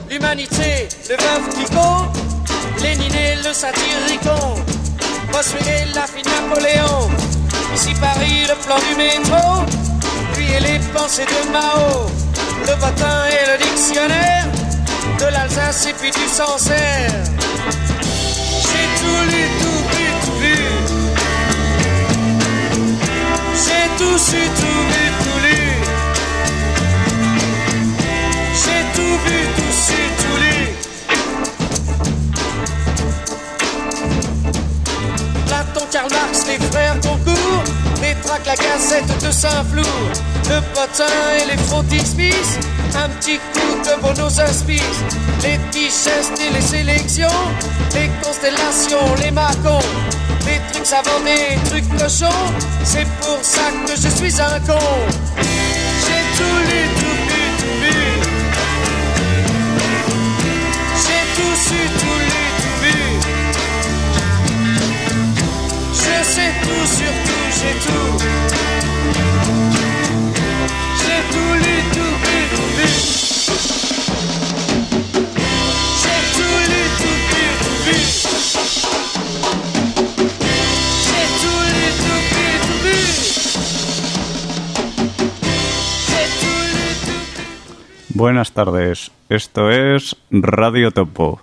l'humanité, le veuve Clicquot, Lénine et le satyricon, Bossuet et la fille Napoléon, ici Paris, le plan du métro, puis et les pensées de Mao, le bottin et le dictionnaire, de l'Alsace et puis du Sancerre. J'ai tout lu, tout vu, tout vu. J'ai tout su, tout vu, tout lu. J'ai tout vu, tout su, tout lu. Platon, Karl Marx, les frères Goncourt, les tracts, la Gazette de Saint-Flour, le potin et les frontispices, un petit coup de pour nos inspices, les digestes et les sélections, les constellations, les macons, les trucs savants, des trucs cochons, c'est pour ça que je suis un con. J'ai tout lu, tout vu, tout vu. J'ai tout su, tout lu, tout vu. Je sais tout sur tout, j'ai tout. J'ai tout lu, tout vu, tout vu. J'ai tout lu, tout vu, tout vu. J'ai tout lu, tout vu, tout vu. J'ai tout lu, tout vu. Buenas tardes, esto es Radio Topo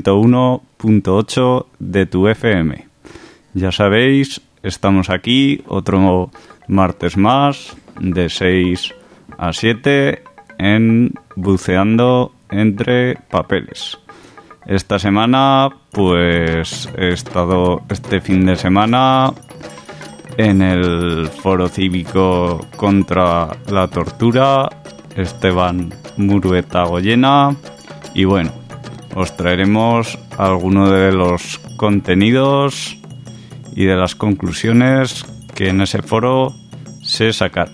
101.8 de tu FM. Ya sabéis, estamos aquí otro martes más de 6 a 7 en Buceando entre Papeles. Esta semana, pues he estado este fin de semana en el Foro Cívico contra la Tortura, Esteban Murueta Goyena, y bueno, os traeremos algunos de los contenidos y de las conclusiones que en ese foro se sacaron.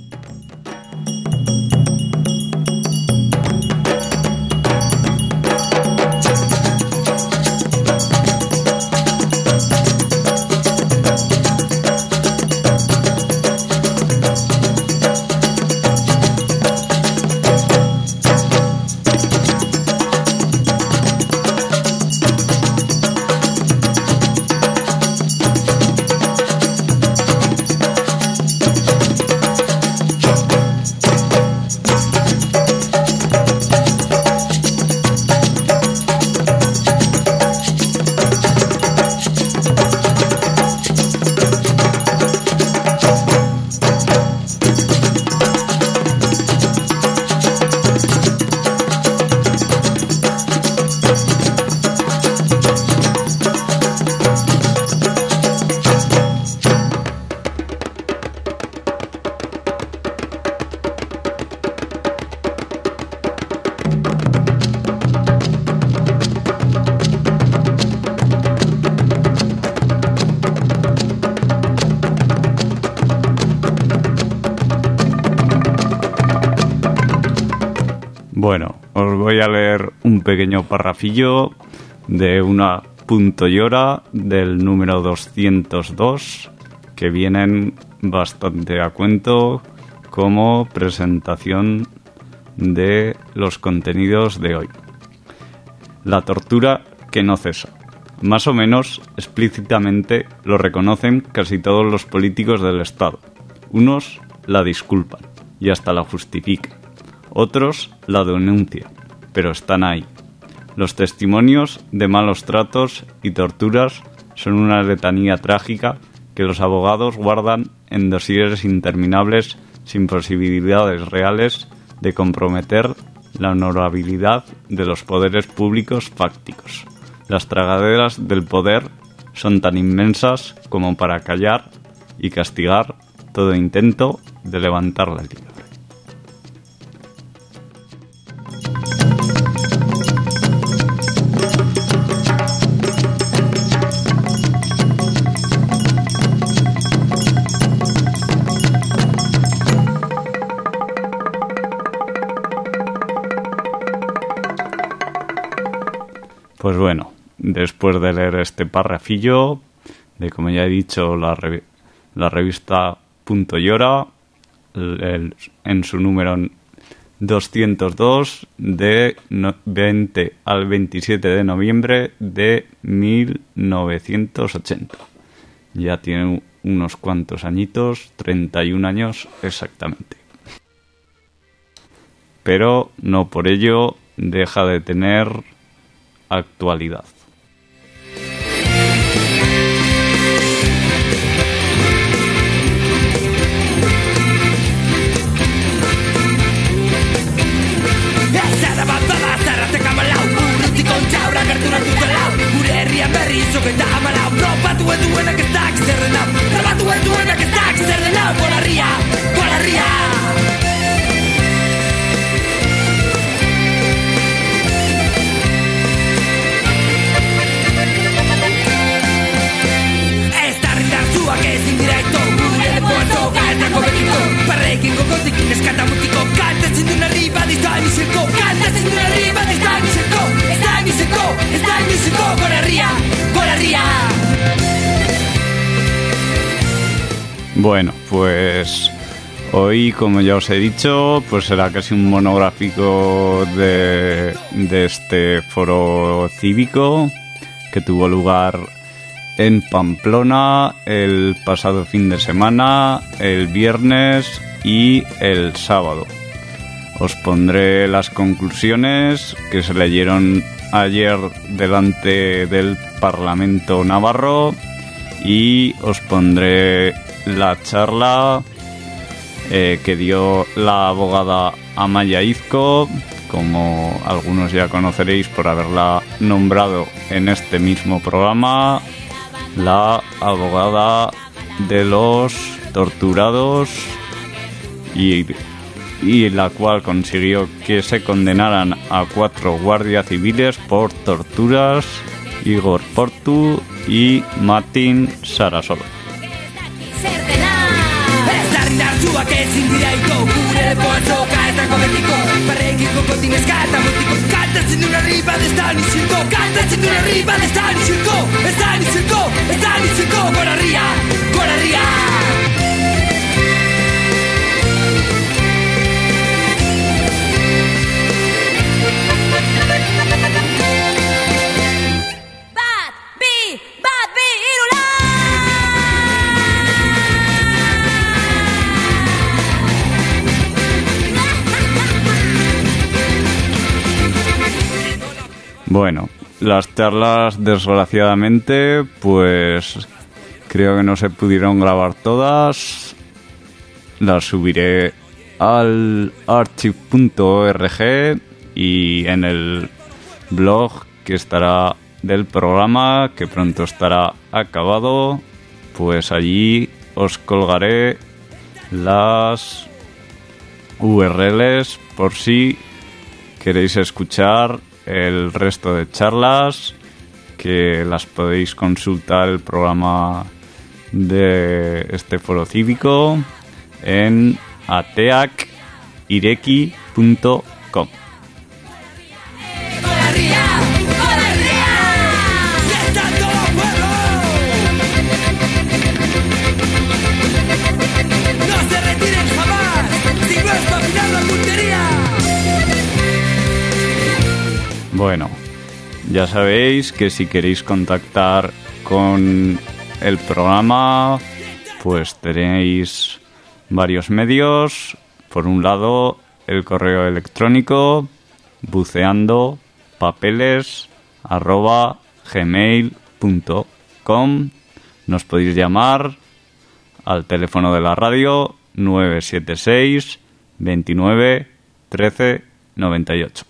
Bueno, os voy a leer un pequeño parrafillo de una punto y hora del número 202 que vienen bastante a cuento como presentación de los contenidos de hoy. La tortura que no cesa. Más o menos explícitamente lo reconocen casi todos los políticos del Estado. Unos la disculpan y hasta la justifican. Otros la denuncian, pero están ahí. Los testimonios de malos tratos y torturas son una letanía trágica que los abogados guardan en dosieres interminables sin posibilidades reales de comprometer la honorabilidad de los poderes públicos fácticos. Las tragaderas del poder son tan inmensas como para callar y castigar todo intento de levantar la libre. Pues bueno, después de leer este parrafillo de, como ya he dicho, la revista Punto y Hora, en su número 202 de 20 al 27 de noviembre de 1980. Ya tiene unos cuantos añitos, 31 años exactamente. Pero no por ello deja de tener actualidad. Bueno, pues hoy, como ya os he dicho, pues será casi un monográfico de este foro cívico que tuvo lugar en Pamplona el pasado fin de semana, el viernes y el sábado. Os pondré las conclusiones que se leyeron ayer delante del Parlamento navarro y os pondré la charla que dio la abogada Amaya Izco, como algunos ya conoceréis por haberla nombrado en este mismo programa, la abogada de los torturados y la cual consiguió que se condenaran a 4 guardias civiles por torturas, Igor Portu y Martin Sarasolo. Bueno, las charlas, desgraciadamente, pues creo que no se pudieron grabar todas. Las subiré al archive.org y en el blog que estará del programa, que pronto estará acabado, pues allí os colgaré las URLs por si queréis escuchar el resto de charlas, que las podéis consultar el programa de este foro cívico en ateacireki.com. Bueno, ya sabéis que si queréis contactar con el programa, pues tenéis varios medios. Por un lado, el correo electrónico buceando.papeles@gmail.com. Nos podéis llamar al teléfono de la radio 976 29 13 98.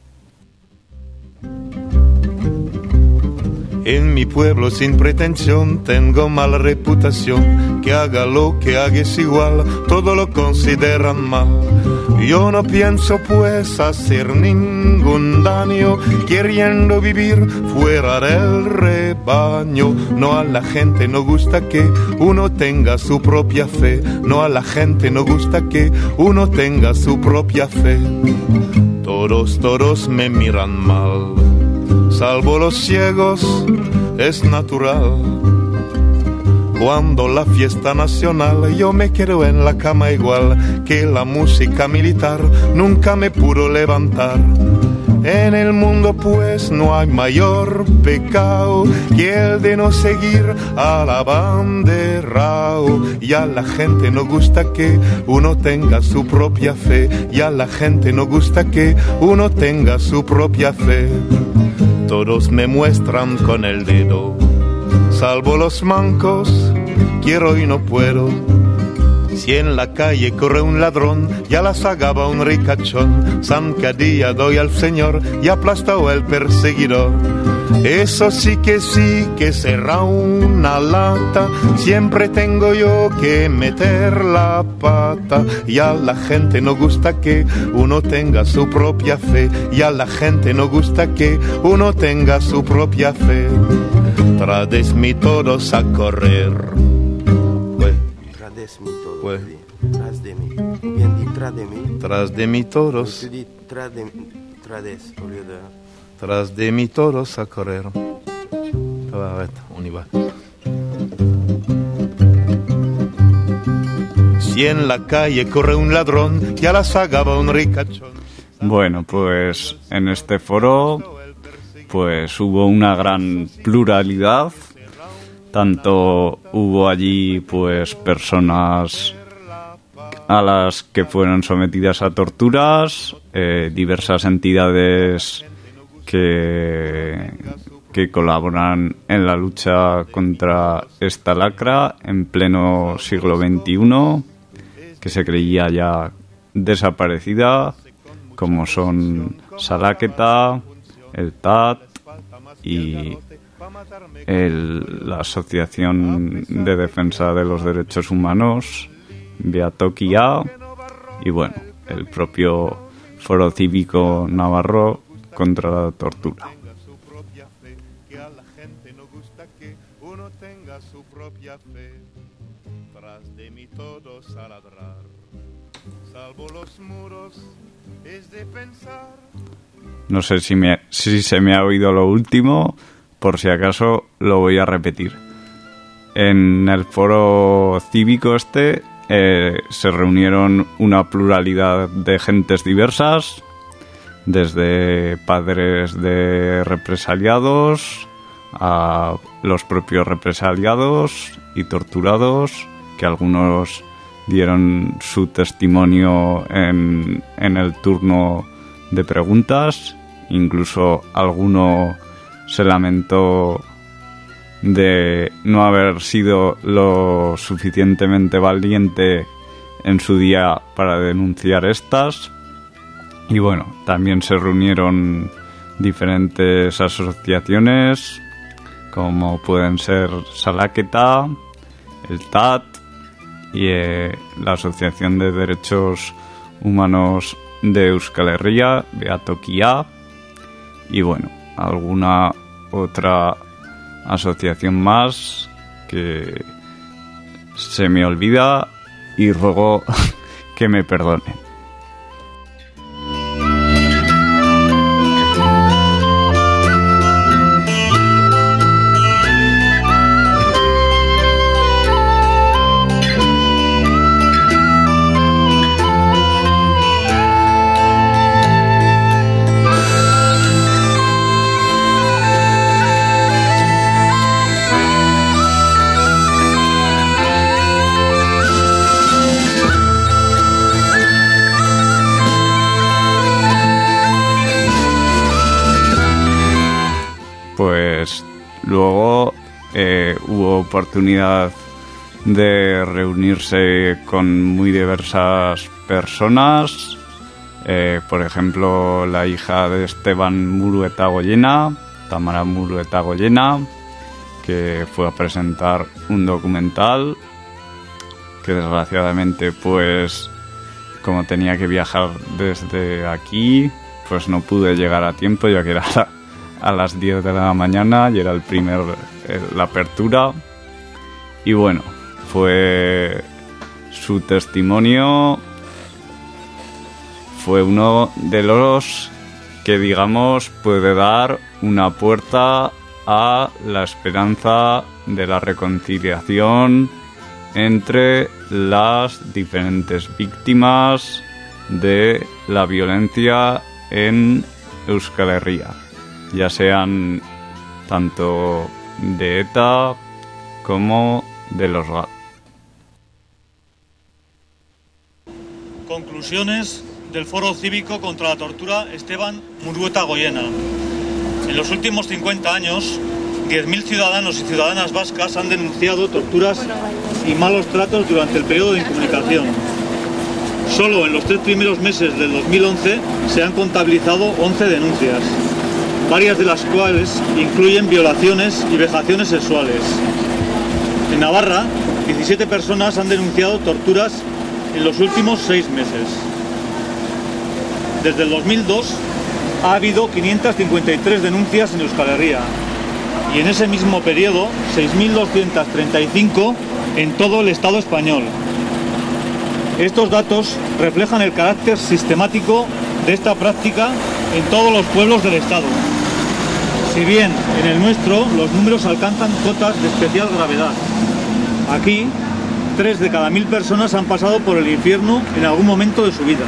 En mi pueblo sin pretensión tengo mala reputación, que haga lo que haga es igual, todo lo consideran mal. Yo no pienso pues hacer ningún daño, queriendo vivir fuera del rebaño. No, a la gente no gusta que uno tenga su propia fe, no, a la gente no gusta que uno tenga su propia fe. Todos me miran mal, salvo los ciegos, es natural. Cuando la fiesta nacional yo me quedo en la cama igual que la música militar nunca me pudo levantar. En el mundo pues no hay mayor pecado que el de no seguir al abanderao. Y a la gente no gusta que uno tenga su propia fe, y a la gente no gusta que uno tenga su propia fe. Todos me muestran con el dedo, salvo los mancos, quiero y no puedo. Si en la calle corre un ladrón, ya la sagaba un ricachón. Zancadilla doy al señor y aplastado el perseguidor. Eso sí que será una lata, siempre tengo yo que meter la pata. Y a la gente no gusta que uno tenga su propia fe, y a la gente no gusta que uno tenga su propia fe. Tradesmi todos a correr. Ouais. Tras de mí. Bien dit, tras de mí. Tras de mí todos. Tu dis tras au lieu de... Tras de mí todos a correr. On y va. Si en la calle corre un ladrón, ya la sagaba un ricachón. Bueno, pues en este foro pues hubo una gran pluralidad. Tanto hubo allí pues personas a las que fueron sometidas a torturas, diversas entidades que colaboran en la lucha contra esta lacra en pleno siglo XXI, que se creía ya desaparecida, como son Salaketa, el TAT y la Asociación de Defensa de los Derechos Humanos, Beatokia, y bueno, el propio Foro Cívico Navarro contra la tortura. No sé si se me ha oído lo último. Por si acaso lo voy a repetir. En el foro cívico se reunieron una pluralidad de gentes diversas, desde padres de represaliados a los propios represaliados y torturados, que algunos dieron su testimonio en el turno de preguntas, incluso alguno se lamentó de no haber sido lo suficientemente valiente en su día para denunciar estas. Y bueno, también se reunieron diferentes asociaciones, como pueden ser Salaketa, el TAT y la Asociación de Derechos Humanos de Euskal Herria, Beatokia, y bueno, alguna otra asociación más que se me olvida y ruego que me perdonen. Pues luego hubo oportunidad de reunirse con muy diversas personas, por ejemplo la hija de Esteban Muruetagoyena, Tamara Muruetagoyena, que fue a presentar un documental que desgraciadamente pues como tenía que viajar desde aquí pues no pude llegar a tiempo, ya que era a las 10 de la mañana y era la apertura. Y bueno, fue su testimonio, fue uno de los que digamos puede dar una puerta a la esperanza de la reconciliación entre las diferentes víctimas de la violencia en Euskal Herria, ya sean tanto de ETA como de los GAT. Conclusiones del Foro Cívico contra la Tortura Esteban Murueta Goyena. En los últimos 50 años, 10.000 ciudadanos y ciudadanas vascas han denunciado torturas y malos tratos durante el periodo de incomunicación. Solo en los 3 primeros meses del 2011 se han contabilizado 11 denuncias, varias de las cuales incluyen violaciones y vejaciones sexuales. En Navarra, 17 personas han denunciado torturas en los últimos 6 meses. Desde el 2002 ha habido 553 denuncias en Euskal Herria y en ese mismo periodo 6.235 en todo el Estado español. Estos datos reflejan el carácter sistemático de esta práctica en todos los pueblos del Estado. Si bien en el nuestro los números alcanzan cotas de especial gravedad. Aquí, 3 de cada 1.000 personas han pasado por el infierno en algún momento de su vida.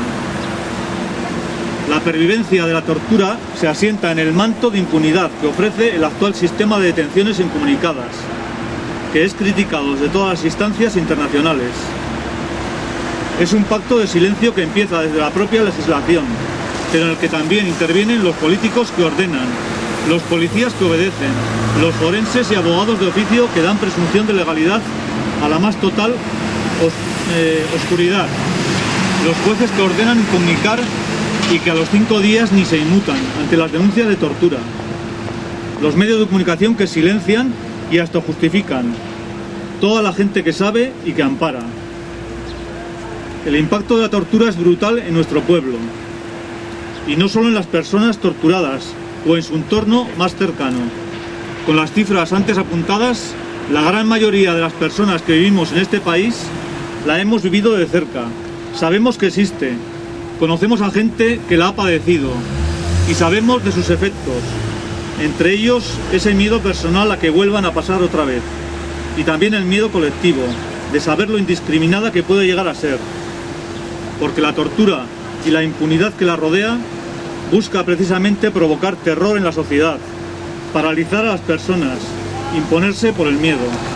La pervivencia de la tortura se asienta en el manto de impunidad que ofrece el actual sistema de detenciones incomunicadas, que es criticado desde todas las instancias internacionales. Es un pacto de silencio que empieza desde la propia legislación, pero en el que también intervienen los políticos que ordenan, los policías que obedecen, los forenses y abogados de oficio que dan presunción de legalidad a la más total oscuridad, los jueces que ordenan incomunicar y que a los 5 días ni se inmutan ante las denuncias de tortura, los medios de comunicación que silencian y hasta justifican, toda la gente que sabe y que ampara. El impacto de la tortura es brutal en nuestro pueblo, y no solo en las personas torturadas o en su entorno más cercano. Con las cifras antes apuntadas, la gran mayoría de las personas que vivimos en este país la hemos vivido de cerca. Sabemos que existe, conocemos a gente que la ha padecido y sabemos de sus efectos, entre ellos ese miedo personal a que vuelvan a pasar otra vez, y también el miedo colectivo de saber lo indiscriminada que puede llegar a ser, porque la tortura y la impunidad que la rodea busca precisamente provocar terror en la sociedad, paralizar a las personas, imponerse por el miedo.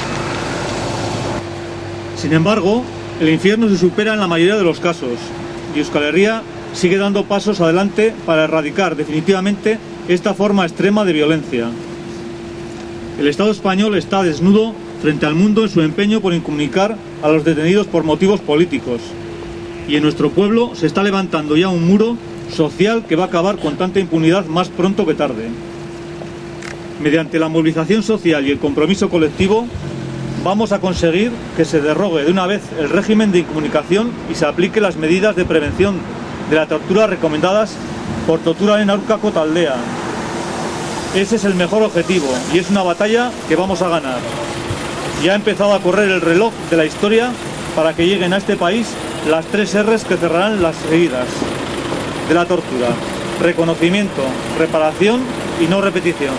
Sin embargo, el infierno se supera en la mayoría de los casos, y Euskal Herria sigue dando pasos adelante para erradicar definitivamente esta forma extrema de violencia. El Estado español está desnudo frente al mundo en su empeño por incomunicar a los detenidos por motivos políticos, y en nuestro pueblo se está levantando ya un muro social que va a acabar con tanta impunidad más pronto que tarde. Mediante la movilización social y el compromiso colectivo, vamos a conseguir que se derrogue de una vez el régimen de incomunicación y se aplique las medidas de prevención de la tortura recomendadas por Torturaren Aurkako Taldea. Ese es el mejor objetivo y es una batalla que vamos a ganar. Ya ha empezado a correr el reloj de la historia para que lleguen a este país las 3 R's que cerrarán las heridas de la tortura: reconocimiento, reparación y no repetición.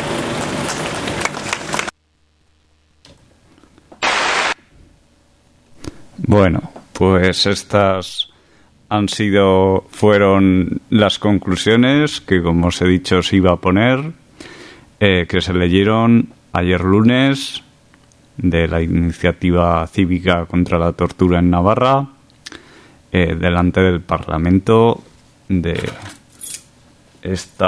Bueno, pues estas fueron las conclusiones que, como os he dicho, os iba a poner, que se leyeron ayer lunes de la iniciativa cívica contra la tortura en Navarra, delante del Parlamento de este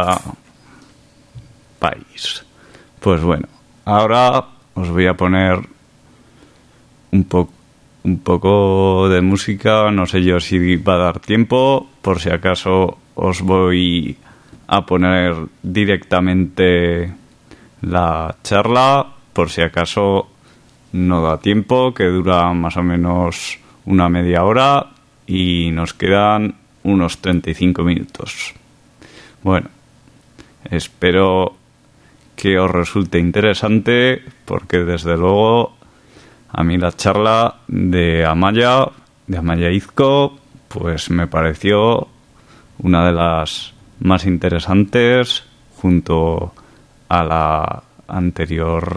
país. Pues bueno, ahora os voy a poner un poco de música, no sé yo si va a dar tiempo, por si acaso os voy a poner directamente la charla, por si acaso no da tiempo, que dura más o menos una media hora y nos quedan unos 35 minutos. Bueno, espero que os resulte interesante, porque desde luego a mí la charla de Amaia Izko, pues me pareció una de las más interesantes, junto a anterior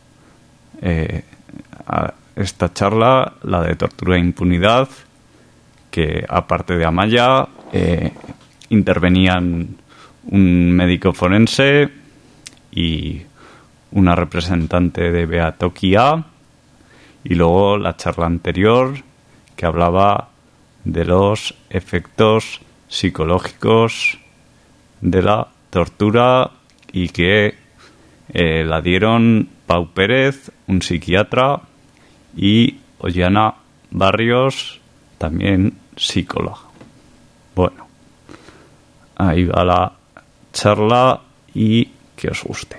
a esta charla, la de tortura e impunidad, que aparte de Amaya intervenían un médico forense y una representante de Beatokia, y luego la charla anterior que hablaba de los efectos psicológicos de la tortura y que la dieron Pau Pérez, un psiquiatra, y Ollana Barrios, también psicóloga. Bueno, ahí va la charla y que os guste.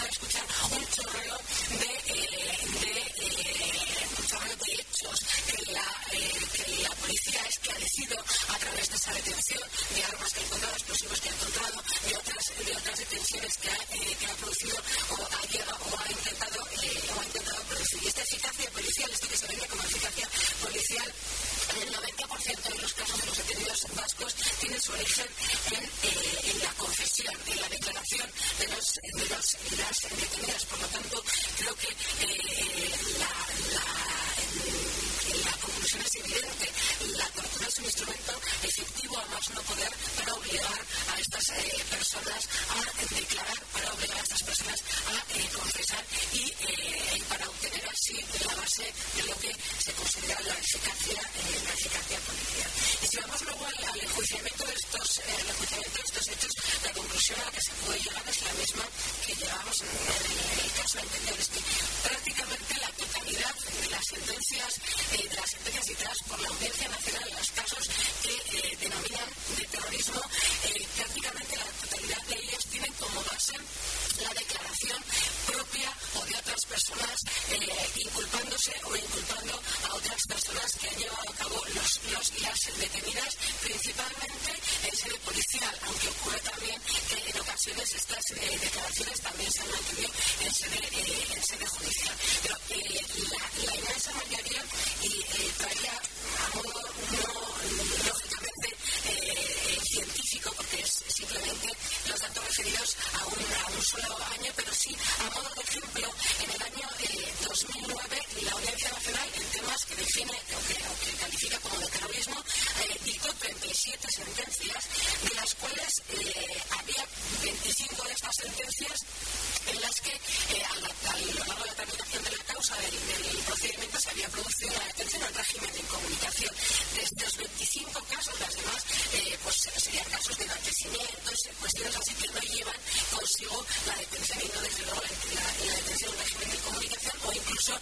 Un chorreo de hechos que que la policía ha esclarecido a través de esa detención de armas que ha encontrado, explosivos que ha encontrado, de otras detenciones que ha producido o ha intentado producir. Y esta eficacia policial, esto que se vende como eficacia policial, en el 90% de los casos de los detenidos vascos tiene su origen en la confesión, en la declaración de las detenidas. Por lo tanto, creo que la conclusión es evidente. La tortura es un instrumento efectivo a más no poder para obligar a estas personas a declarar, para obligar a estas personas a confesar y para obtener así la base de lo que se considera la eficacia policial. Y si vamos luego al enjuiciamiento de estos hechos, la conclusión a la que se puede llegar es la misma que llevamos en el caso anterior, es que prácticamente la totalidad de las sentencias dictadas por la Audiencia Nacional en los casos que denominan de terrorismo, prácticamente la totalidad de ellas tienen como base la declaración propia o de otras personas inculpándose o inculpando a otras personas que han llevado a cabo las detenidas, principalmente en sede policial, aunque ocurre también que en ocasiones estas declaraciones también se han mantenido en sede judicial. Pero la inmensa mayoría, y traía a modo no lógicamente científico, porque es simplemente los datos referidos a un solo año, pero sí a modo de ejemplo, en el año 2009 la Audiencia Nacional, en temas que define o que califica como de terrorismo, dictó 37 sentencias, de las cuales había 25 de estas sentencias en las que a lo largo de la tramitación de la causa del procedimiento se había producido una detención en régimen de incomunicación. De estos 25 casos, las demás serían casos de enaltecimientos, cuestiones así que no llevan consigo la detención y no desde luego la detención en régimen de incomunicación, o incluso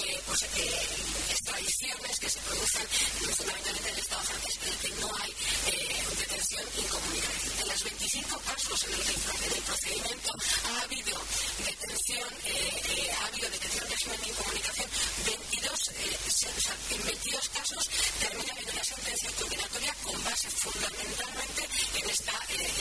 extradiciones que se producen fundamentalmente en el Estado francés, en el que no hay detención e incomunicación. De los 25 casos en el procedimiento ha habido detención en régimen de incomunicación, en 22 casos termina en una sentencia condenatoria con base fundamentalmente en esta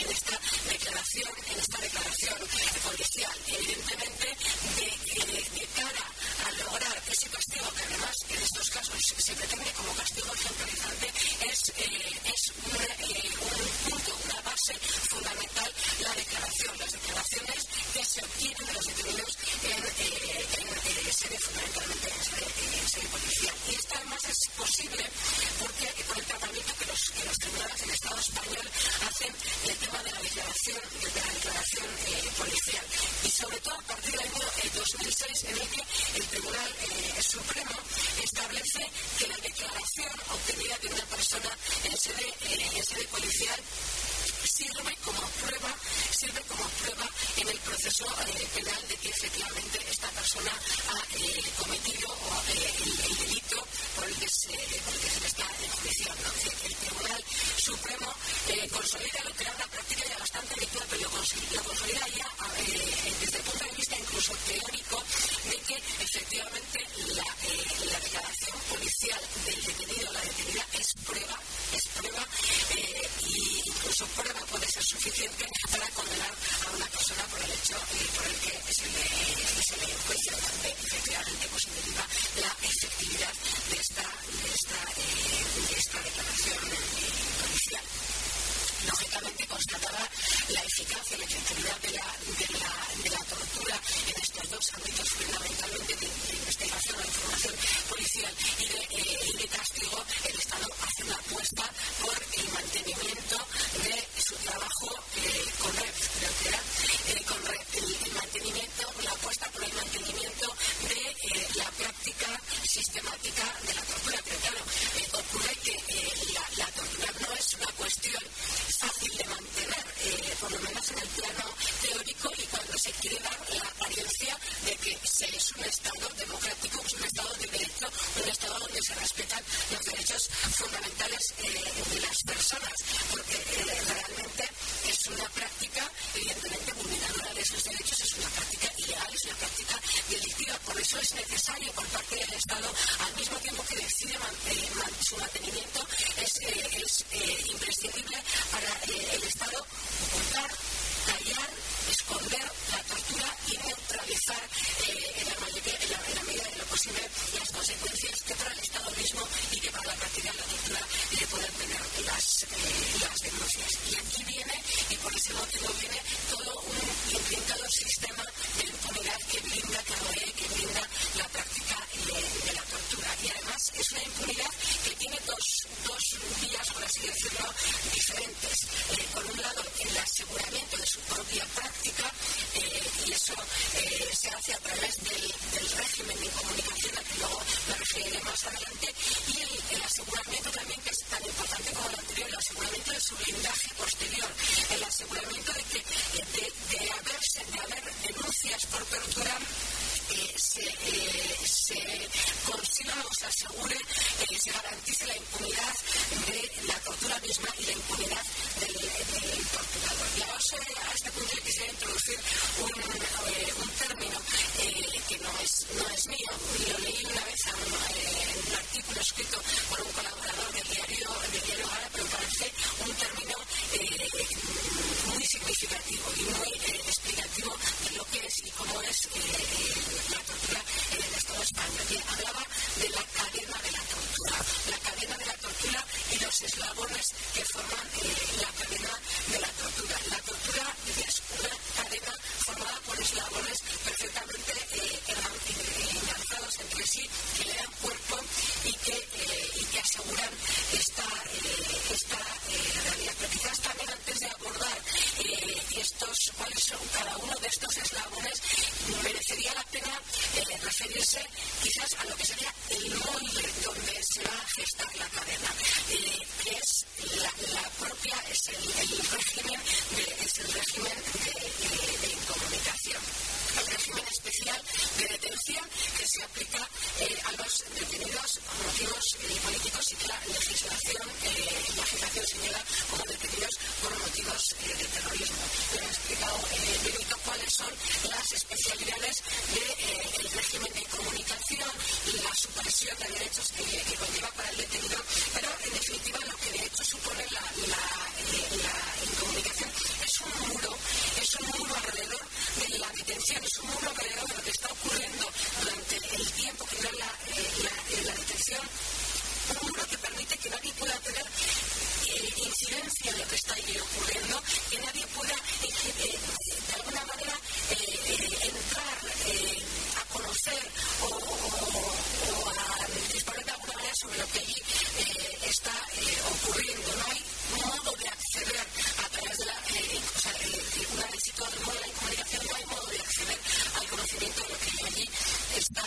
declaración policial. Evidentemente, de cara a lograr ese castigo, que además en estos casos se pretende como castigo ejemplarizante, es un punto, una base fundamental, la declaración, las declaraciones que se obtienen de los detenidos fundamentalmente en sede policial. Y esto además es posible porque por el tratamiento que los tribunales del Estado español hacen del tema de la declaración policial. Y sobre todo a partir del año 2006, en el que el Tribunal Supremo establece que la declaración obtenida de una persona en sede policial sirve como prueba en el proceso penal de que efectivamente esta persona ha cometido el delito por el que se le está enjuiciando. Es decir, el Tribunal Supremo consolida lo que era una práctica ya bastante habitual, pero lo consolida ya desde el punto de vista incluso teórico, de que efectivamente la declaración policial del detenido, la detenida, es prueba y incluso prueba puede ser suficiente para condenar a una persona por el hecho por el que se le enjuicia, también efectivamente deriva la efectividad de esta declaración policial. Lógicamente constatada la eficacia y la efectividad de la tortura en estos dos ámbitos, fundamentalmente de investigación, de información policial y de castigo. El Estado hace una apuesta por el mantenimiento de su trabajo con REP, creo que era con REP, la apuesta por el mantenimiento de la práctica sistemática de la tortura. Pero claro, ocurre que la tortura no es una cuestión fácil de mantener, por lo menos en el plano teórico, y cuando se quiere dar la apariencia de que es un Estado democrático, es un Estado de derecho, un Estado donde se respetan los derechos fundamentales de las personas, porque realmente es una práctica evidentemente vulneradora de esos derechos, es una práctica ilegal, es una práctica delictiva. Por eso eso es necesario por parte del Estado, al mismo tiempo que decide su mantenimiento, es imprescindible para el Estado ocultar, callar, esconder la tortura y neutralizar en la medida de lo posible las consecuencias que para el Estado mismo y que para la práctica de la tortura pueden tener las denuncias. Y aquí viene, y por ese motivo viene, todo un intrincado sistema de impunidad que rodea, que blinda la práctica de la tortura. Y además es una impunidad que tiene dos vías, por así decirlo, diferentes. Por un lado, el aseguramiento de su propia práctica, y eso se hace a través del régimen de incomunicación, al que luego me referiré más adelante, y el aseguramiento también, que es tan importante como el anterior, el aseguramiento de su blindaje posterior, el aseguramiento de que de haber denuncias por tortura se consiga o se asegure, se garantice la impunidad de la tortura misma y la impunidad del torturador. Y ahora a este punto yo quisiera introducir un término que no es mío, y lo leí una vez en un artículo escrito por un colaborador del diario Gara, pero me parece un término muy significativo y muy explicativo de lo que es y cómo es la tortura en el Estado español. Y hablaba de la cadena de la tortura y los eslabones que forman la cadena de la tortura. La tortura es una cadena formada por eslabones perfectamente enlazados entre sí, que le dan cuerpo y que aseguran esta realidad. Pero quizás también antes de abordar cuáles son cada uno de estos eslabones, merecería la pena referirse quizás a lo que sería el molde donde se va a gestar la cadena, que es la propia, es el régimen de incomunicación, el régimen especial de detención que se aplica a los detenidos por motivos políticos y que la legislación señala como detenidos por motivos de terrorismo. Le he explicado Benito cuáles son las especialidades del régimen de incomunicación y la supresión de derechos que conlleva para el detenido, pero en definitiva lo que de hecho supone la incomunicación es un muro alrededor de la detención, es un muro alrededor de lo que está ocurriendo durante el tiempo que dura la detención, un muro que permite que nadie pueda tener incidencia en lo que está ahí ocurriendo, que nadie pueda de alguna manera entrar a conocer o a disponer de alguna manera sobre lo que allí está ocurriendo. No hay modo de acceder a través de una vez situado el modo de la incomunicación, no hay modo de acceder al conocimiento de lo que allí está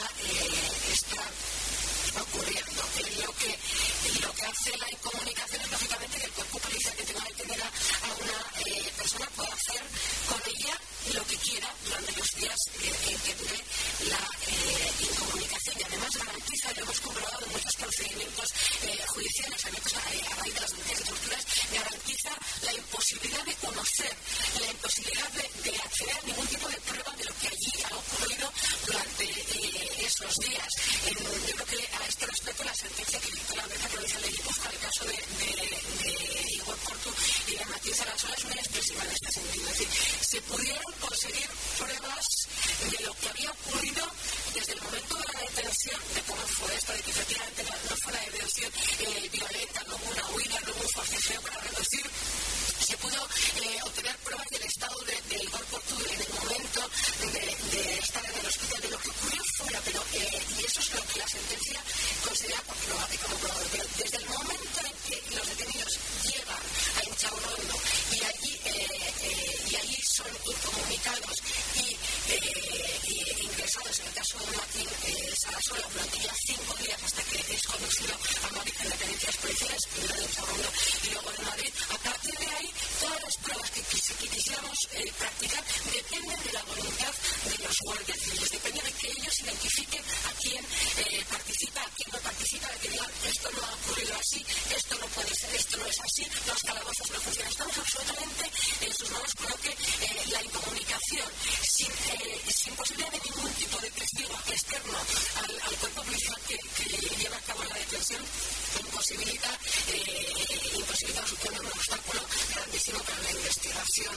ocurriendo. Lo que hace la incomunicación es lógicamente que el cuerpo policial que tenga que detener a una persona pueda hacer con ella lo que quiera durante los días que dure la incomunicación, y además garantiza, y lo hemos comprobado en muchos procedimientos judiciales, a raíz de las denuncias de torturas, garantiza la imposibilidad de conocer, la imposibilidad de acceder a ningún tipo de prueba de lo que allí ha ocurrido durante esos días. Yo creo que a este respecto la sentencia que dictó la Audiencia Provincial de Guipúzcoa, el caso de Igor Portu y de Matías Arantzola, es una expresiva en este sentido. Es decir, se pudieron conseguir pruebas de lo que había ocurrido desde el momento de la detención, de cómo fue esto, de que efectivamente no fue una detención violenta, no hubo una huida, no hubo un forcejeo para reducir. Se pudo obtener pruebas del estado de Igor Portu en el momento de estar en el hospital, de lo que ocurrió fuera, y eso es lo que la sentencia considera porque lo hace como probable. Pero desde el momento en que los detenidos llegan a Inchaurrondo y allí son incomunicados y ingresados, en el caso de Martín Sarasola, durante ya 5 días hasta que es conducido a Madrid en dependencias policiales, primero de Inchaurrondo y luego de Madrid, a partir de ahí todas las pruebas que quisiéramos practicar dependen de la voluntad de los guardias civiles, depende de que ellos identifiquen a quién participa, a quién no participa, de que digan esto no ha ocurrido así, esto no puede ser, esto no es así, los calabozos no funcionan. Estamos absolutamente en sus manos, con lo que la incomunicación sin posibilidad de ningún tipo de testigo externo situación imposibilita o supone un obstáculo grandísimo para la investigación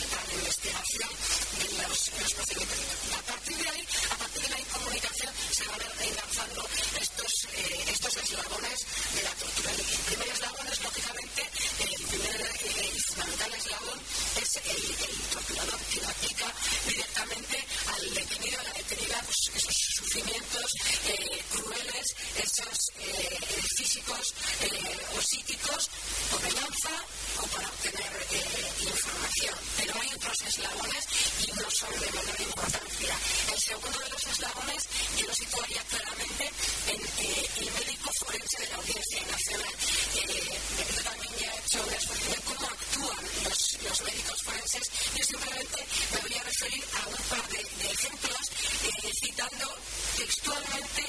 de los procedimientos. A partir de la incomunicación se van enlazando estos eslabones de la tortura. El primer eslabón es, lógicamente, el primer y fundamental eslabón es el torturador, que aplica directamente al detenido, a la detenida, pues, esos sufrimientos crueles, esos físicos o psíquicos, o venganza, o para obtener información. Pero hay otros eslabones y no son de menor importancia. El segundo de los eslabones yo lo situaría claramente en el médico forense de la Audiencia Nacional. Yo también ya he hecho una exposición de cómo actúan los médicos forenses. Yo simplemente me voy a referir a un par de ejemplos, citando textualmente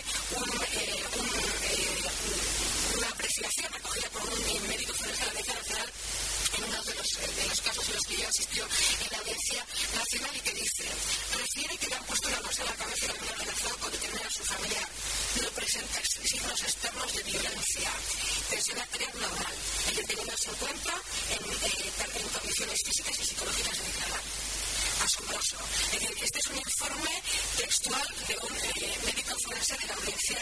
una apreciación recogida por un médico forense de la Audiencia Nacional en uno de los casos en los que yo asistió en la Audiencia Nacional, y que dice: refiere que le han puesto una bolsa en la cabeza y la han amenazado con detener a su familiar. No presenta signos externos de violencia. Tensión arterial normal. El detenido se encuentra en condiciones físicas y psicológicas de declarar. Asombroso. Este es un informe textual de un médico forense de la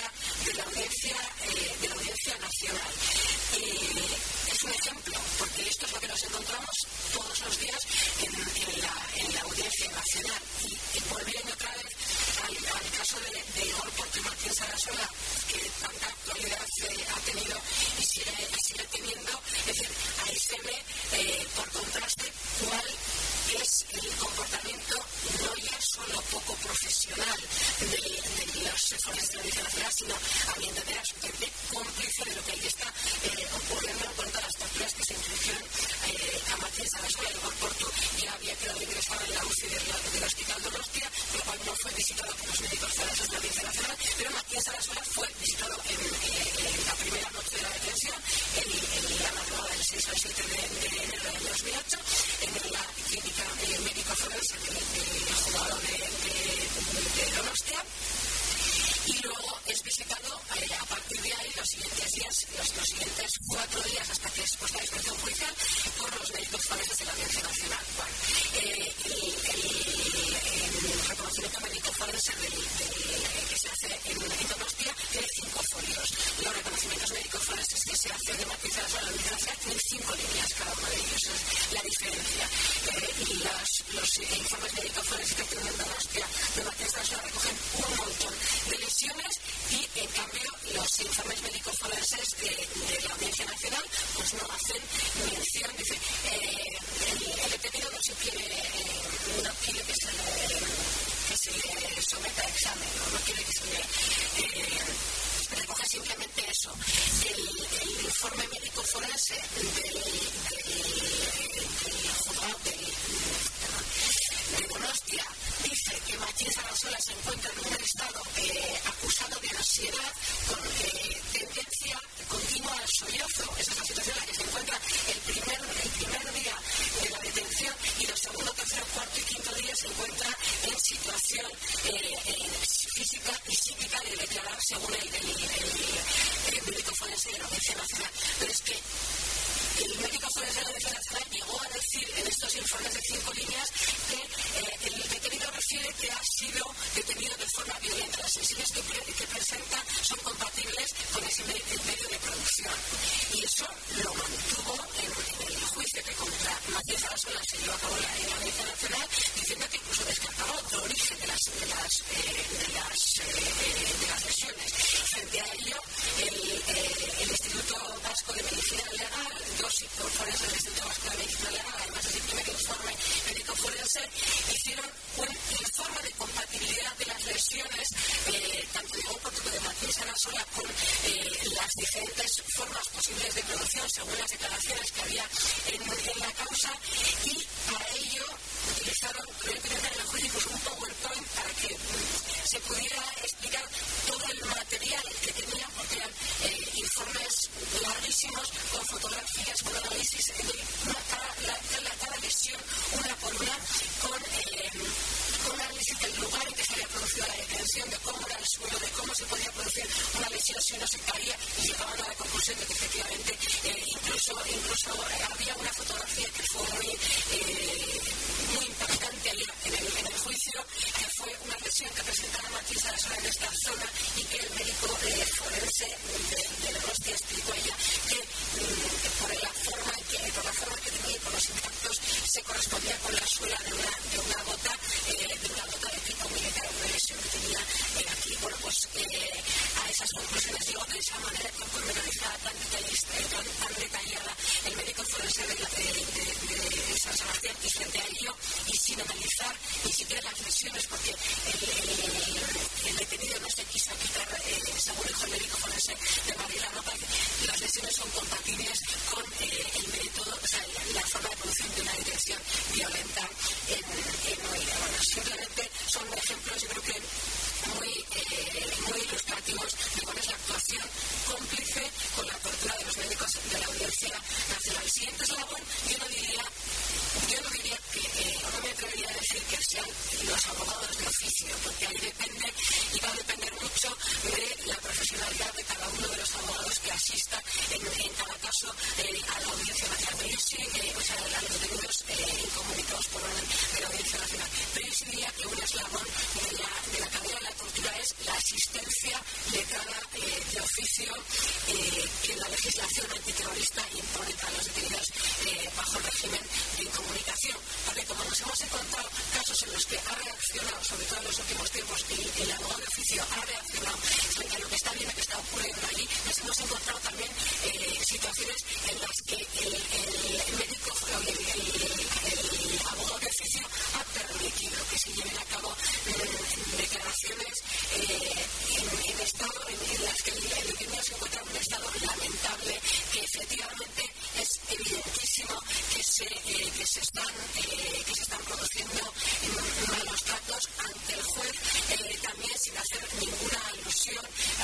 Audiencia Nacional. Es un ejemplo, porque esto es lo que nos encontramos todos los días en la Audiencia Nacional. Y volviendo otra vez al caso de Igor Porto y Martín Sarasola, que tanta actualidad ha tenido y sigue teniendo, es decir, ahí se ve por contraste cuál es el comportamiento no ya solo poco profesional de los forenses de la Audiencia Nacional, sino, a mi entender, absolutamente cómplice de lo que ahí está ocurriendo en cuanto a las torturas que se infligieron a Martín Sarasola. Igor Porto ya había quedado ingresado en la UCI del Hospital Donostia, lo cual no fue visitado por los médicos forenses de la Audiencia Nacional, pero Martín Sarasola fue visitado en la primera noche de la detención, en la madrugada del 6 al 7 de enero del 2008, en la clínica médico forense del jugador de Donostia, y luego es visitado a partir de ahí los siguientes 4 días hasta que es puesta a disposición judicial por los médicos forenses de la Audiencia Nacional. Bueno, el reconocimiento médico forense que se hace en Donostia tiene 5 folios. Los reconocimientos médicos forenses que se hacen de Martín Sarasola en la Audiencia Nacional tienen 5 líneas cada uno de ellos. Es la diferencia. Y los informes médicos forenses que tienen en Donostia de Martín Sarasola recogen un montón de lesiones, y en cambio los informes médicos forenses de la Audiencia Nacional pues no hacen mención. Dice, el detenido no quiere que se le someta a examen, no quiere que se le recoge simplemente eso. El informe médico forense del juzgado de Donostia dice que Martín Sarasola se encuentra en un estado acusado de ansiedad con tendencia continua al sollozo. Esa es la situación en la que se encuentra el primer día de la detención, y los segundo, tercero, cuarto y quinto días se encuentra en situación física y psíquica de declarar, según el médico forense de la Audiencia Nacional. Pero es que el médico forense de la Audiencia Nacional llegó a decir en estos informes de 5 líneas que el detenido refiere que ha sido detenido de forma violenta. Las lesiones que presenta son compatibles con ese medio de producción. Y eso lo mantuvo en el juicio que contra Martín Sarasola se llevó a cabo en la Audiencia Nacional, diciendo que incluso descartaba otro origen de las lesiones. Frente a ello, el Instituto Vasco de Medicina Legal, dos forenses del Instituto Vasco de Medicina Legal, además del primer informe médico forense, hicieron un informe de compatibilidad de las lesiones, tanto de Igor Porto como de Martín Sarasola, con las diferentes formas posibles de producción según las declaraciones que había en la causa, y para ello utilizaron, en el juicio, incluso un PowerPoint para que se pudiera explicar todo el material que tenían, porque eran informes larguísimos con fotografías, con análisis de cada lesión una por una, con análisis del lugar en que se había producido la detención, de cómo era el suelo, de cómo se podía producir una lesión si uno se caía, y llegaban a la conclusión de que efectivamente incluso había una fotografía que fue muy impactante ayer en el juicio, que fue una lesión que presentaba Matiz Sarasona en esta zona y que el médico forense de la hostia explicó a ella que por la forma que tenía y por los impactos se correspondía con la suela de una bota de equipo militar, una lesión que tenía aquí. Bueno, pues a esas conclusiones llegó de esa manera, tan pormenorizada, tan detallada, el médico forense de San Sebastián, y frente a ello, y sin analizar ni siquiera las lesiones, porque el detenido no se quiso quitar, según dijo el médico forense de Madrid, la ropa, las lesiones son compatibles con el método, o sea, la forma de producción de una dirección violenta en huelga. Bueno, simplemente son ejemplos, yo creo que muy ilustrativos de cuál es la actuación cómplice con la tortura de los médicos de la Audiencia Nacional. El siguiente eslabón, yo no diría que, o no me atrevería a decir que sean los abogados de oficio, porque ahí depende y va a depender mucho de la profesionalidad de cada uno de los abogados que asista en cada caso a la Audiencia Nacional. Pero yo sí, a los detenidos incomunicados por orden de la Audiencia Nacional. Pero yo sí diría que un eslabón de la cadena de la tortura es la asistencia letrada de oficio que la legislación antiterrorista impone para los detenidos bajo el régimen de incomunicación. Porque como nos hemos encontrado casos en los que ha reaccionado, sobre todo en los últimos tiempos, y el abogado de oficio ha reaccionado frente a lo que está viendo que está ocurriendo allí, nos hemos encontrado también situaciones en las que el médico o el abogado de oficio ha permitido que se lleven a cabo declaraciones en las que el detenido se encuentra en un estado lamentable, que efectivamente es evidentísimo que se están produciendo malos tratos ante el juez, también sin hacer ninguna alusión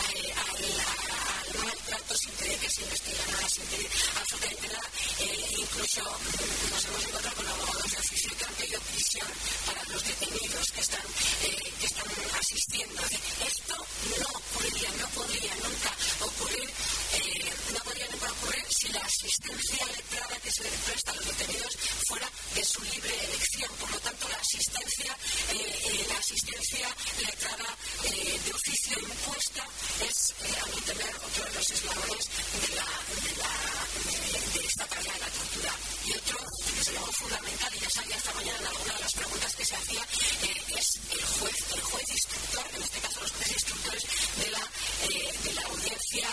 al maltrato, sin pedir que se investigue nada, sin pedir absolutamente nada. Incluso nos hemos encontrado con abogados de oficio que han pedido prisión para los detenidos que están asistiendo. Esto no podría nunca ocurrir si la asistencia letrada que se le presta a los detenidos fuera de su libre elección. Por lo tanto, la asistencia letrada de oficio impuesta es, a mi entender, otro de los eslabones de esta tarea de la tortura. Y otro, desde luego fundamental, y ya salía esta mañana en alguna de las preguntas que se hacía, es el juez instructor, en este caso los jueces instructores de la audiencia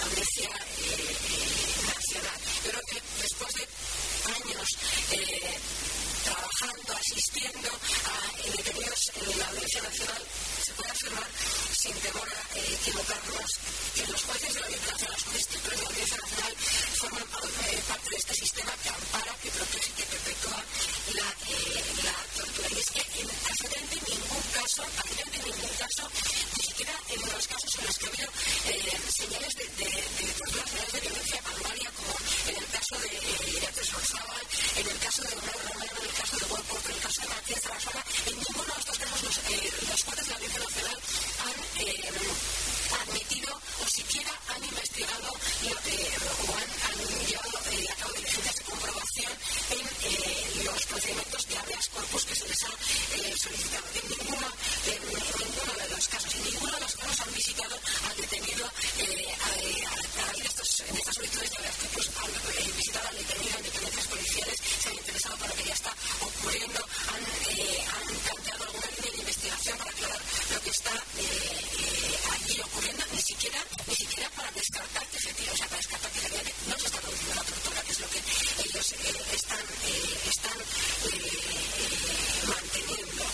nacional. Yo creo que después de años trabajando, asistiendo a detenidos en la Audiencia Nacional, se puede afirmar, sin temor a equivocarnos, que los jueces de la Audiencia Nacional, los jueces instructores de la Audiencia Nacional, forman parte de este sistema que ampara, que protege y que perpetúa la tortura. Y es que en absolutamente ningún caso, ni siquiera en los casos en los que ha habido señales de tortura, señales de violencia palmaria, como en el caso de Irache Sorzábal, en el caso de Romero Romero, en el caso de Huelporto, en el caso de Martínez Sarasona, en ninguno de estos casos los jueces de la Audiencia Nacional han admitido o siquiera han investigado o han llevado a cabo diligencias de comprobación en los procedimientos de habeas corpus que se les ha solicitado. En ninguno de los casos, han visitado al detenido a raíz de estas solicitudes de habeas corpus, han visitado al detenido en dependencias policiales, se han interesado por lo que ya está ocurriendo, han planteado alguna línea de investigación para aclarar lo que está allí ocurriendo, ni siquiera para descartar que efectivamente no se está produciendo la tortura, que es lo que ellos están manteniendo.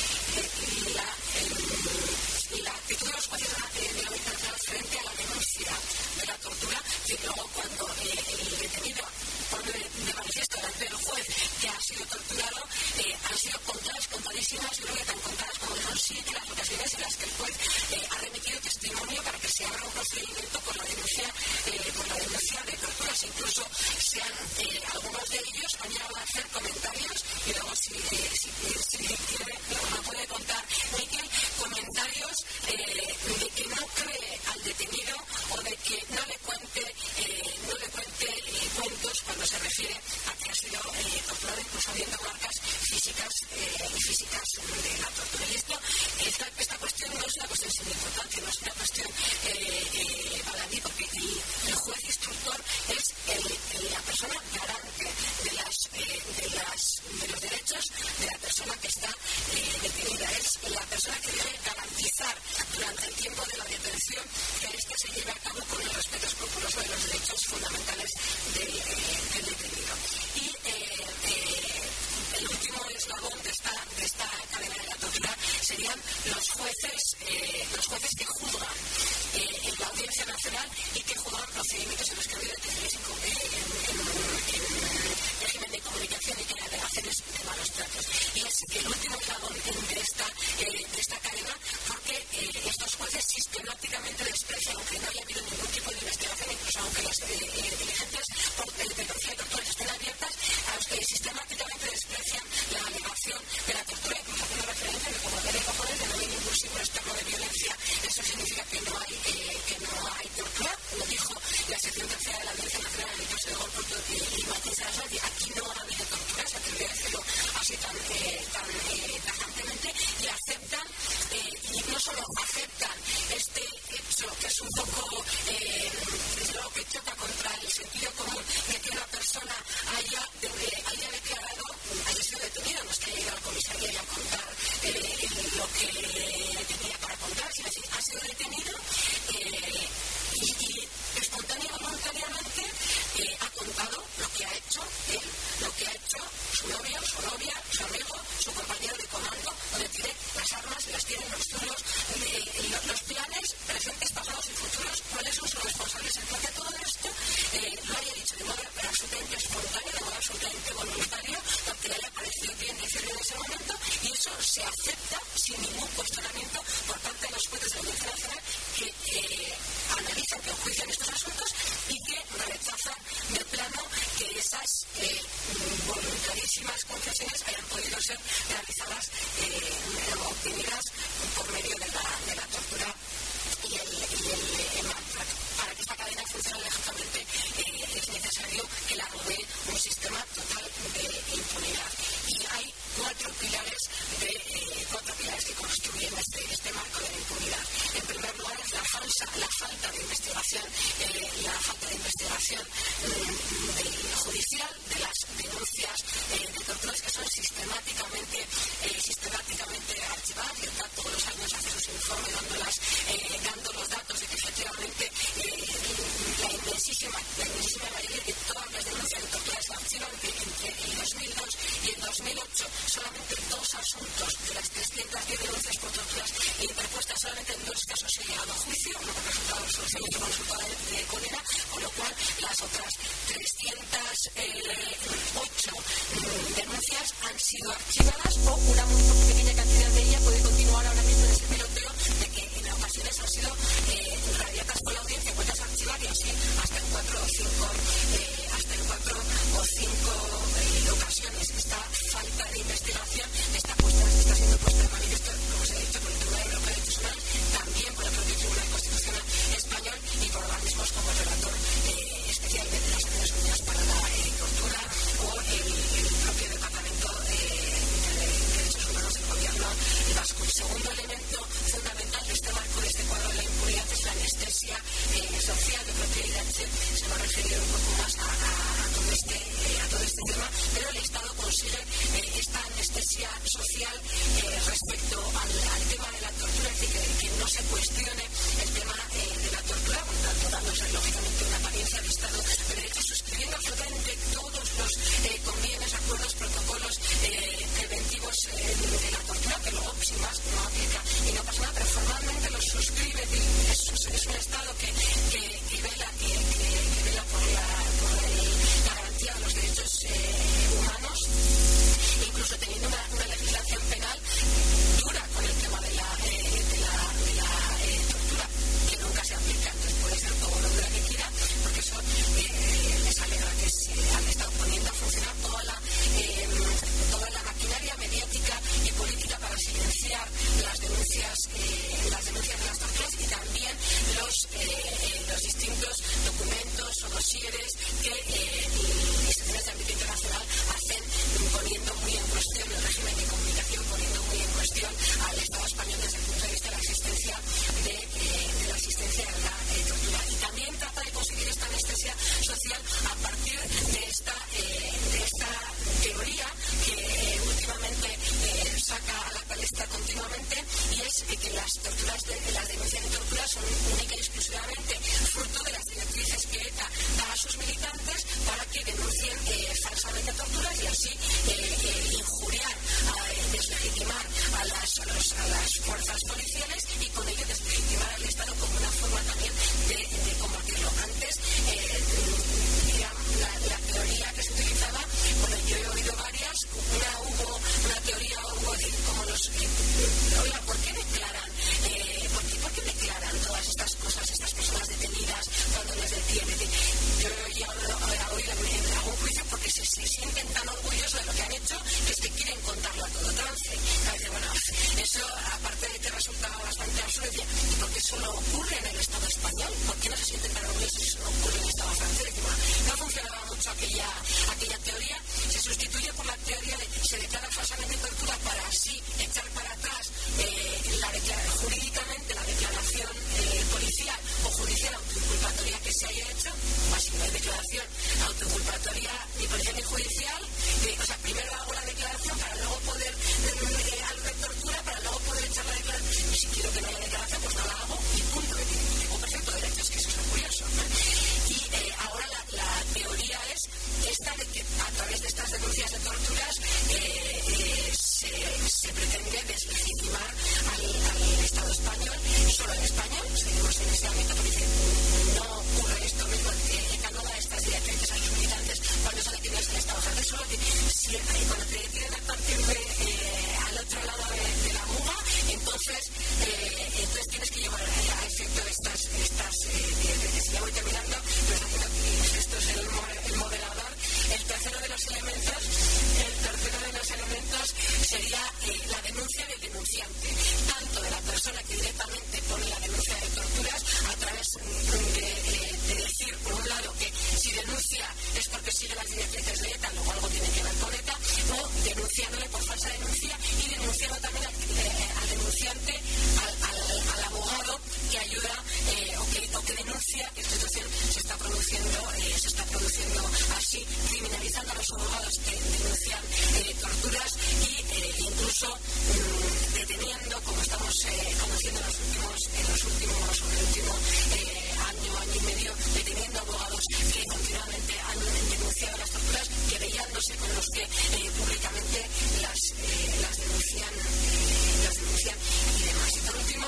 La actitud de los jueces de la Audiencia Nacional frente a la denuncia de la tortura, y luego cuando el detenido pone de manifiesto delante del juez que ha sido torturado, han sido contadísimas, yo creo que tan contadas como son 7 las ocasiones en las que el juez ha remitido testimonio para que se abra un procedimiento por la denuncia de torturas. Incluso algunos de ellos han llegado a hacer comentarios, y luego si quiere, no puede contar Miquel, comentarios de que no cree al detenido juicio, que este se lleve a cabo con el respeto escrupuloso de los derechos fundamentales del detenido. Y el último eslabón de esta cadena de la tortura serían los jueces que juzgan en la Audiencia Nacional y que juzgan procedimientos en los que ha habido detenidos en régimen de comunicación y que hay alegaciones de malos tratos. Y es el último eslabón de esta cadena, porque estos jueces sistemáticamente desprecian, aunque no haya habido ningún tipo de investigación, incluso aunque las diligencias de denuncia de torturas estén abiertas, a los que sistemáticamente desprecian la alegación de la tortura. Y como hace una referencia de como de cojones de no hay ningún signo externo de violencia, eso significa que no hay tortura. Lo dijo la sección tercera de la Audiencia Nacional en el caso de Gorpolto y Martín Sarasate. Aquí no ha habido tortura, se atrevió a decirlo así tan tajantemente, y aceptan, y no solo aceptan este hecho que es un poco desde luego que choca contra el sentido común de que una persona haya declarado, haya sido detenido, no es que haya ido a la comisaría y a contar lo que tenía para contar, sino que ha sido detenido y espontánea y voluntariamente ha contado lo que ha hecho él, lo que ha hecho su novio, su novia, su amigo, su compañero de comando, donde tiene las armas, las tiene los zulos, los planes presentes, pasados y futuros, cuáles son sus responsables. Entonces todo esto lo haya dicho de modo absolutamente espontáneo, de modo absolutamente voluntario, porque le haya parecido bien decirlo en ese momento, y eso se acepta sin ningún cuestionamiento por parte de los jueces de la Audiencia Nacional, que analizan, que enjuician estos asuntos y que rechazan de plano que esas voluntarísimas confesiones hayan podido ser realizadas o obtenidas por medio de la tortura y el maltrato. Para que esta cadena funcione legítimamente es necesario que la rodee un sistema total de impunidad. Y hay cuatro pilares que construyen este marco de la impunidad. En primer lugar es la falta de investigación judicial de las denuncias de torturas que son sistemáticamente archivadas, y el TAT todos los años hace sus informes dando los datos de que efectivamente la inmensísima mayoría de todas las denuncias de torturas se archivan, que entre el 2002 y el 2008 solamente 2 asuntos de las 310 denuncias por torturas interpuestas, solamente en 2 casos se ha llegado a juicio, uno con resultado de resolución y otro con resultado de condena, con lo cual las otras 308 denuncias han sido archivadas, o una muy pequeña cantidad de ellas puede continuar ahora mismo en ese piloteo de que en ocasiones han sido reabiertas por la audiencia, vueltas a archivar, y así hasta en 4 o 5 ocasiones. Esta falta de investigación está siendo puesta de manifiesto, como se ha dicho, por el Tribunal Europeo de Derechos Humanos, también por el propio Tribunal Constitucional Español y por organismos como el relator especial de las Naciones Unidas para la tortura, o el propio Departamento de Derechos Humanos del Gobierno vasco. El segundo elemento fundamental de este marco, de este cuadro de la impunidad, es la anestesia social. Yo creo que Irache se va a referir un poco más a todo este tema, pero el Estado consigue esta anestesia social respecto al tema de la tortura, es decir, que no se cuestione el tema de la tortura, por tanto dándose lógicamente una apariencia de Estado de Derecho, suscribiendo absolutamente todos los convenios, acuerdos, protocolos preventivos de la tortura, que luego sin más no aplica y no pasa nada, pero formalmente los suscribe. Es un Estado que vela por la garantía de los derechos humanos, incluso teniendo una legislación penal dura con el tema de la tortura, que nunca se aplica. Entonces puede ser todo lo dura que quiera, porque eso les alegra que se han estado poniendo a funcionar toda la maquinaria mediática y política para silenciar las denuncias de las torturas, y también los distintos documentos o dosieres que instituciones de ámbito internacional hacen, poniendo muy en cuestión el régimen de comunicación, poniendo muy en cuestión al Estado español desde el punto de vista de la existencia de la tortura. Y también trata de conseguir esta anestesia social a partir de esta teoría que últimamente saca a la palestra continuamente, y es que las torturas, las denuncias de tortura son una produciendo así, criminalizando a los abogados que denuncian torturas e incluso deteniendo, como estamos conociendo en el último año y medio, deteniendo abogados que continuamente han denunciado las torturas, querellándose con los que públicamente las denuncian y demás. Y por último,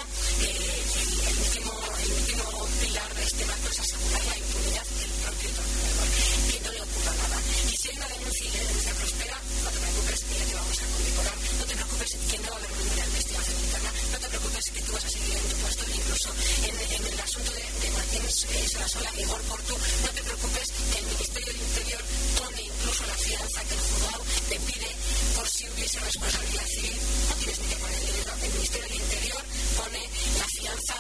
el último pilar de este marco es asegurar la impunidad del propio torturador, que no le ocurra nada. Y si hay una denuncia y la denuncia prospera, no te preocupes, que ya te vamos a condecorar. No te preocupes, que no va a haber ninguna investigación interna. No te preocupes, que tú vas a seguir en tu puesto. Incluso en el asunto de Martín Sarasola y Igor Portu, no te preocupes, que el Ministerio del Interior pone incluso la fianza que el juzgado te pide por si hubiese responsabilidad civil. No tienes ni que poner el dinero. El Ministerio del Interior pone la fianza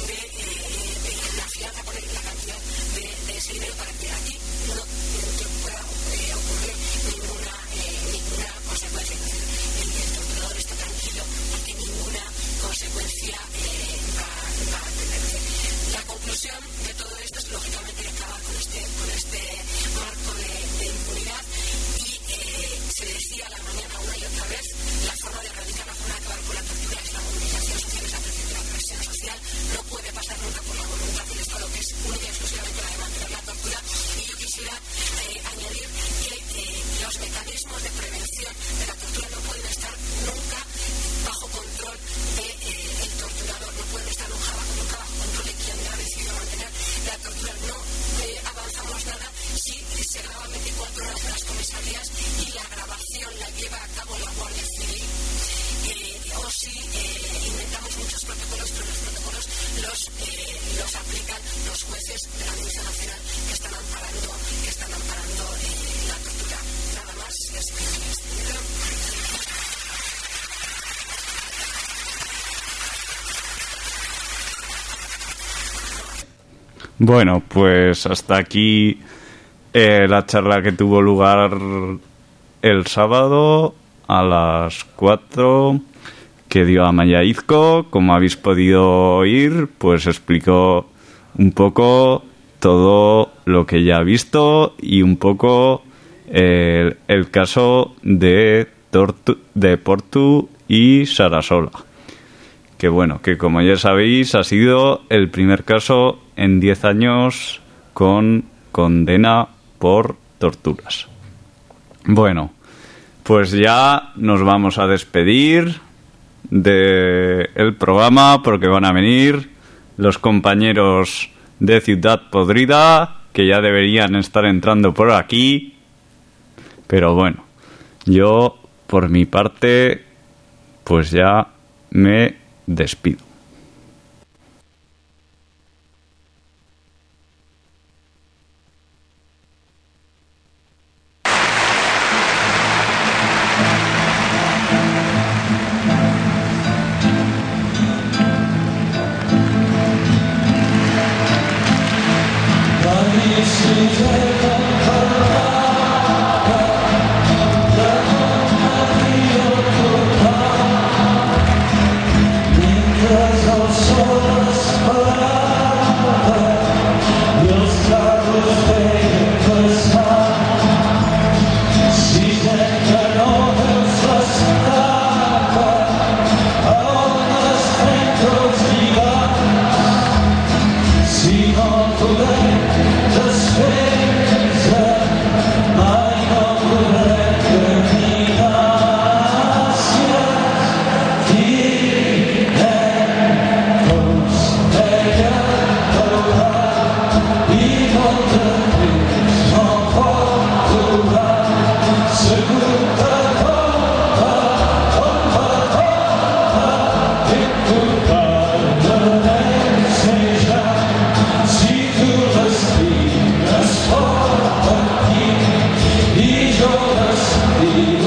pone la cantidad de ese dinero para que aquí no te pueda ocurrir ninguna consecuencia. El torturador está tranquilo porque ninguna consecuencia va a tener. La conclusión de todo esto es lógicamente acabar con este marco de impunidad y se decía a la mañana una y otra vez, la forma de erradicar, la forma de acabar con la tortura es la movilización social, es la presión social. No puede pasar nunca por la voluntad del Estado, que es única y exclusivamente la de mantener la tortura. Y yo quisiera añadir que los mecanismos de prevención de la tortura no pueden estar nunca bajo control del torturador, no pueden estar nunca bajo control de quien ha decidido mantener la tortura. No avanzamos nada si se graban 24 horas en las comisarías y la grabación la lleva a cabo la Guardia Civil, o si inventamos muchos protocolos, pero los protocolos los aplican los jueces de la Audiencia Nacional que están amparando la tortura. Nada más, Bueno, pues hasta aquí la charla que tuvo lugar el sábado a las 4, que dio Amaia Izco. Como habéis podido oír, pues explicó un poco todo lo que ya ha visto y un poco el caso de Portu y Sarasola. Que bueno, que como ya sabéis, ha sido el primer caso en 10 años con condena por torturas. Bueno, pues ya nos vamos a despedir del programa porque van a venir los compañeros de Ciudad Podrida, que ya deberían estar entrando por aquí. Pero bueno, yo por mi parte pues ya me despido. Be